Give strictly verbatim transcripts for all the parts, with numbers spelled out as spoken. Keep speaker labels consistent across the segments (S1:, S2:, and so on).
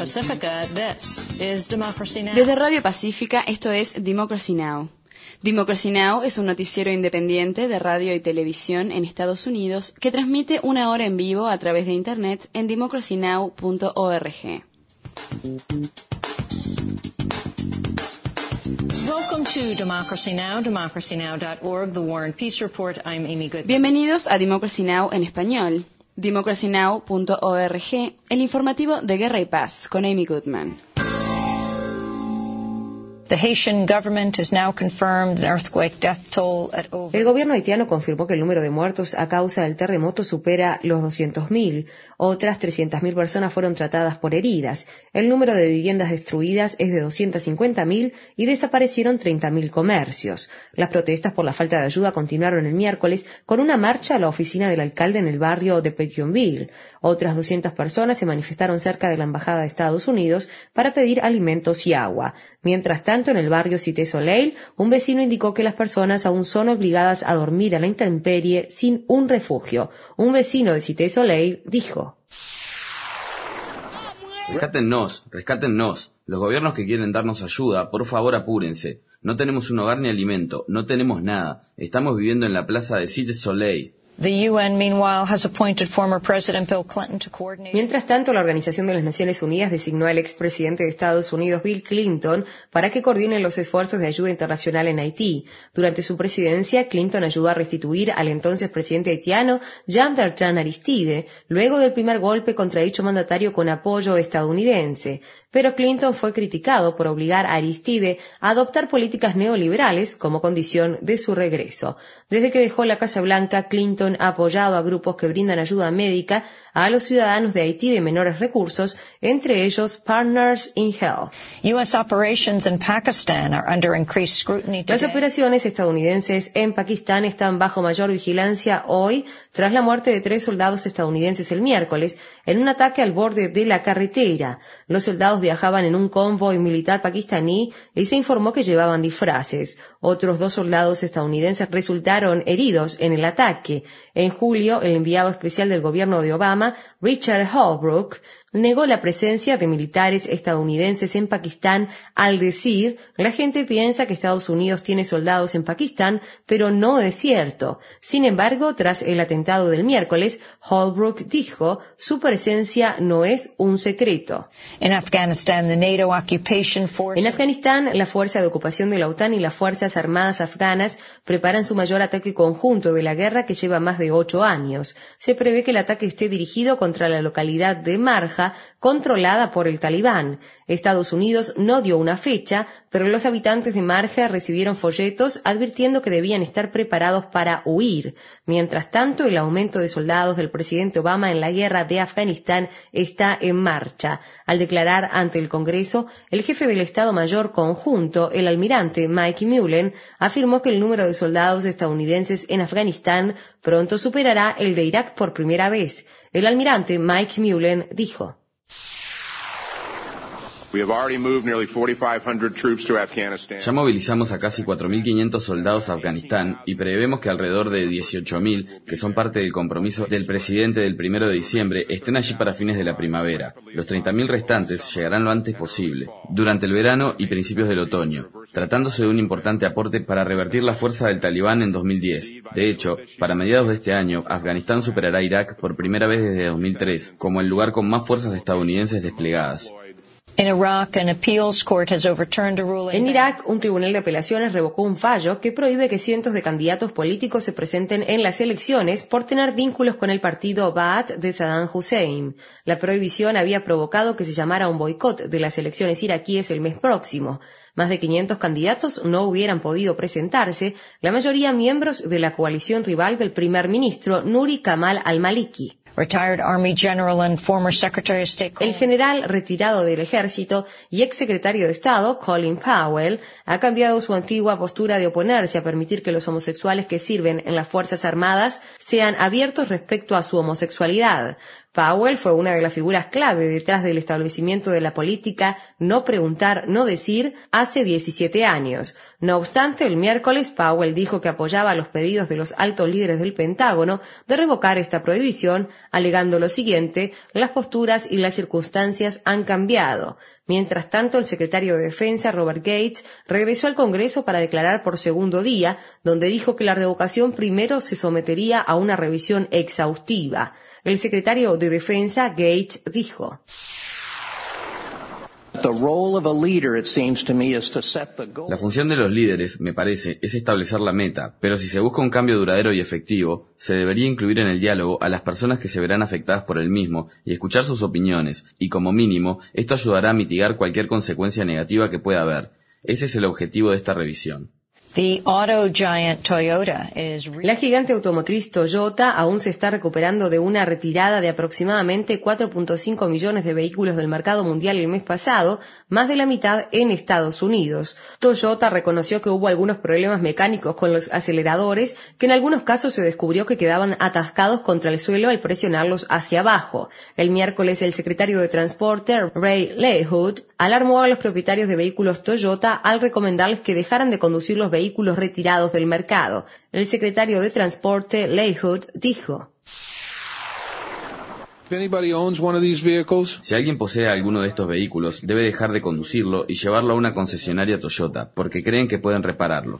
S1: Pacifica, this is Democracy Now!
S2: Desde Radio Pacífica, esto es Democracy Now! Democracy Now! Es un noticiero independiente de radio y televisión en Estados Unidos que transmite una hora en vivo a través de Internet en democracy now punto org.
S1: Welcome to Democracy Now!, democracy now dot org, The War and Peace Report. I'm Amy Goodman.
S2: Bienvenidos a Democracy Now! En español. democracy now punto org, el informativo de Guerra y Paz, con Amy Goodman.
S1: The Haitian government has now confirmed an earthquake death toll at over...
S3: El gobierno haitiano confirmó que el número de muertos a causa del terremoto supera los doscientos mil. Otras trescientas mil personas fueron tratadas por heridas. El número de viviendas destruidas es de doscientas cincuenta mil y desaparecieron treinta mil comercios. Las protestas por la falta de ayuda continuaron el miércoles con una marcha a la oficina del alcalde en el barrio de Pétionville. Otras doscientas personas se manifestaron cerca de la embajada de Estados Unidos para pedir alimentos y agua. Mientras tanto, en el barrio Cité Soleil, un vecino indicó que las personas aún son obligadas a dormir a la intemperie sin un refugio. Un vecino de Cité Soleil dijo:
S4: Rescátennos, rescátennos. Los gobiernos que quieren darnos ayuda, por favor apúrense. No tenemos un hogar ni alimento, no tenemos nada. Estamos viviendo en la plaza de Cité Soleil.
S1: The U N, meanwhile, has appointed former President Bill Clinton to coordinate...
S3: Mientras tanto, la Organización de las Naciones Unidas designó al expresidente de Estados Unidos, Bill Clinton, para que coordine los esfuerzos de ayuda internacional en Haití. Durante su presidencia, Clinton ayudó a restituir al entonces presidente haitiano, Jean-Bertrand Aristide, luego del primer golpe contra dicho mandatario con apoyo estadounidense. Pero Clinton fue criticado por obligar a Aristide a adoptar políticas neoliberales como condición de su regreso. Desde que dejó la Casa Blanca, Clinton ha apoyado a grupos que brindan ayuda médica a los ciudadanos de Haití de menores recursos, entre ellos Partners in Health.
S1: U S operations in Pakistan are under increased scrutiny today.
S3: Las operaciones estadounidenses en Pakistán están bajo mayor vigilancia hoy, tras la muerte de tres soldados estadounidenses el miércoles, en un ataque al borde de la carretera. Los soldados viajaban en un convoy militar pakistaní y se informó que llevaban disfraces. Otros dos soldados estadounidenses resultaron heridos en el ataque. En julio, el enviado especial del gobierno de Obama, Richard Holbrooke, negó la presencia de militares estadounidenses en Pakistán al decir: la gente piensa que Estados Unidos tiene soldados en Pakistán, pero no es cierto. Sin embargo, tras el atentado del miércoles, Holbrooke dijo: su presencia no es un secreto.
S1: In Afghanistan, the NATO occupation force...
S3: En Afganistán, la Fuerza de Ocupación de la OTAN y las Fuerzas Armadas afganas preparan su mayor ataque conjunto de la guerra, que lleva más de ocho años. Se prevé que el ataque esté dirigido contra la localidad de Marja, controlada por el Talibán. Estados Unidos no dio una fecha, pero los habitantes de Marja recibieron folletos advirtiendo que debían estar preparados para huir. Mientras tanto, el aumento de soldados del presidente Obama en la guerra de Afganistán está en marcha. Al declarar ante el Congreso, el jefe del Estado Mayor Conjunto, el almirante Mike Mullen, afirmó que el número de soldados estadounidenses en Afganistán pronto superará el de Irak por primera vez. El almirante Mike Mullen dijo:
S4: Ya movilizamos a casi cuatro mil quinientos soldados a Afganistán y prevemos que alrededor de dieciocho mil, que son parte del compromiso del presidente del primero de diciembre, estén allí para fines de la primavera. Los treinta mil restantes llegarán lo antes posible, durante el verano y principios del otoño, tratándose de un importante aporte para revertir la fuerza del Talibán en dos mil diez. De hecho, para mediados de este año, Afganistán superará a Irak por primera vez desde dos mil tres, como el lugar con más fuerzas estadounidenses desplegadas.
S1: En Irak,
S3: un tribunal de apelaciones revocó un fallo que prohíbe que cientos de candidatos políticos se presenten en las elecciones por tener vínculos con el partido Ba'ath de Saddam Hussein. La prohibición había provocado que se llamara un boicot de las elecciones iraquíes el mes próximo. Más de quinientos candidatos no hubieran podido presentarse, la mayoría miembros de la coalición rival del primer ministro Nuri Kamal al-Maliki.
S1: Retired Army General and former Secretary of State.
S3: El general retirado del ejército y exsecretario de Estado, Colin Powell, ha cambiado su antigua postura de oponerse a permitir que los homosexuales que sirven en las Fuerzas Armadas sean abiertos respecto a su homosexualidad. Powell fue una de las figuras clave detrás del establecimiento de la política no preguntar, no decir hace diecisiete años. No obstante, el miércoles Powell dijo que apoyaba los pedidos de los altos líderes del Pentágono de revocar esta prohibición, alegando lo siguiente: las posturas y las circunstancias han cambiado. Mientras tanto, el secretario de Defensa, Robert Gates, regresó al Congreso para declarar por segundo día, donde dijo que la revocación primero se sometería a una revisión exhaustiva. El secretario de Defensa, Gates, dijo:
S4: la función de los líderes, me parece, es establecer la meta, pero si se busca un cambio duradero y efectivo, se debería incluir en el diálogo a las personas que se verán afectadas por el mismo y escuchar sus opiniones, y como mínimo, esto ayudará a mitigar cualquier consecuencia negativa que pueda haber. Ese es el objetivo de esta revisión.
S1: The auto giant Toyota is...
S3: La gigante automotriz Toyota aún se está recuperando de una retirada de aproximadamente cuatro punto cinco millones de vehículos del mercado mundial el mes pasado, más de la mitad en Estados Unidos. Toyota reconoció que hubo algunos problemas mecánicos con los aceleradores, que en algunos casos se descubrió que quedaban atascados contra el suelo al presionarlos hacia abajo. El miércoles, el secretario de Transporte, Ray LeHood, alarmó a los propietarios de vehículos Toyota al recomendarles que dejaran de conducir los vehículos vehículos retirados del mercado. El secretario de Transporte, LeHood, dijo:
S4: si alguien posee alguno de estos vehículos, debe dejar de conducirlo y llevarlo a una concesionaria Toyota, porque creen que pueden repararlo.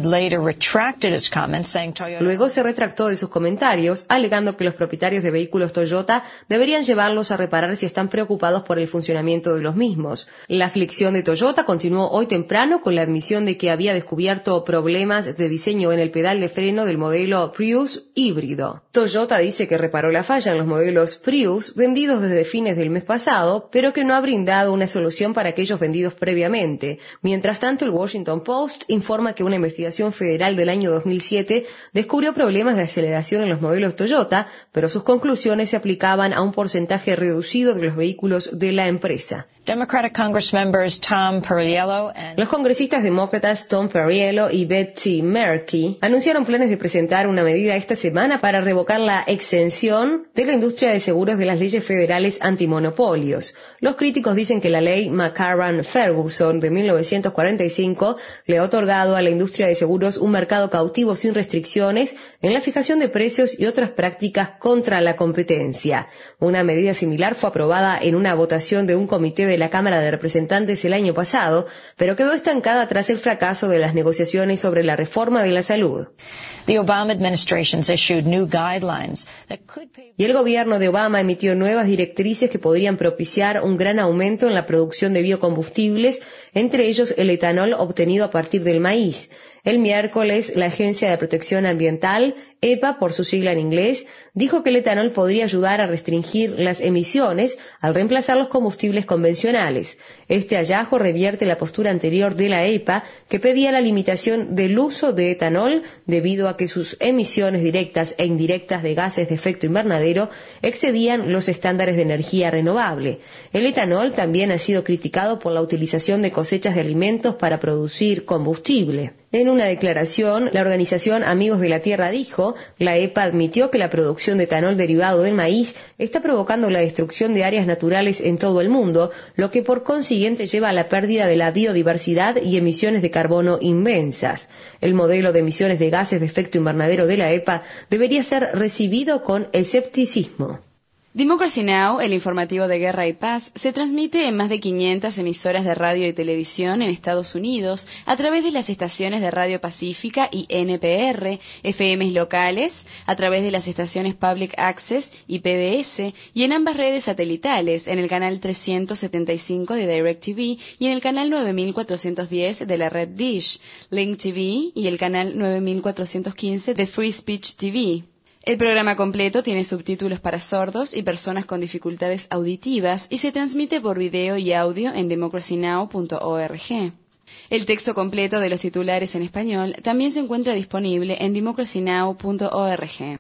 S3: Luego se retractó de sus comentarios, alegando que los propietarios de vehículos Toyota deberían llevarlos a reparar si están preocupados por el funcionamiento de los mismos. La aflicción de Toyota continuó hoy temprano con la admisión de que había descubierto problemas de diseño en el pedal de freno del modelo Prius híbrido. Toyota dice que reparó la falla en los modelos Prius vendidos desde fines del mes pasado, pero que no ha brindado una solución para aquellos vendidos previamente. Mientras tanto, el Washington Post informa que una investigación federal del año dos mil siete descubrió problemas de aceleración en los modelos Toyota, pero sus conclusiones se aplicaban a un porcentaje reducido de los vehículos de la empresa.
S1: Democratic Congressmembers Tom Perriello and...
S3: Los congresistas demócratas Tom Perriello y Betsy Murphy anunciaron planes de presentar una medida esta semana para revocar la exención de la industria de seguros de las leyes federales antimonopolios. Los críticos dicen que la ley McCarran-Ferguson de mil novecientos cuarenta y cinco le ha otorgado a la industria de seguros un mercado cautivo sin restricciones en la fijación de precios y otras prácticas contra la competencia. Una medida similar fue aprobada en una votación de un comité de la Cámara de Representantes el año pasado, pero quedó estancada tras el fracaso de las negociaciones sobre la reforma de la salud.
S1: The Obama administration's issued new guidelines that could pay...
S3: Y el gobierno de Obama emitió nuevas directrices que podrían propiciar un gran aumento en la producción de biocombustibles, entre ellos el etanol obtenido a partir del maíz. El miércoles, la Agencia de Protección Ambiental, E P A por su sigla en inglés, dijo que el etanol podría ayudar a restringir las emisiones al reemplazar los combustibles convencionales. Este hallazgo revierte la postura anterior de la E P A, que pedía la limitación del uso de etanol debido a que sus emisiones directas e indirectas de gases de efecto invernadero excedían los estándares de energía renovable. El etanol también ha sido criticado por la utilización de cosechas de alimentos para producir combustible. En una declaración, la organización Amigos de la Tierra dijo: la E P A admitió que la producción de etanol derivado del maíz está provocando la destrucción de áreas naturales en todo el mundo, lo que por consiguiente lleva a la pérdida de la biodiversidad y emisiones de carbono inmensas. El modelo de emisiones de gases de efecto invernadero de la E P A debería ser recibido con escepticismo.
S2: Democracy Now!, el informativo de Guerra y Paz, se transmite en más de quinientas emisoras de radio y televisión en Estados Unidos a través de las estaciones de Radio Pacífica y N P R, F Ms locales, a través de las estaciones Public Access y P B S, y en ambas redes satelitales, en el canal trescientos setenta y cinco de DirecTV y en el canal nueve mil cuatrocientos diez de la red Dish, Link T V y el canal nueve mil cuatrocientos quince de Free Speech T V. El programa completo tiene subtítulos para sordos y personas con dificultades auditivas y se transmite por video y audio en democracy now punto org. El texto completo de los titulares en español también se encuentra disponible en democracy now punto org.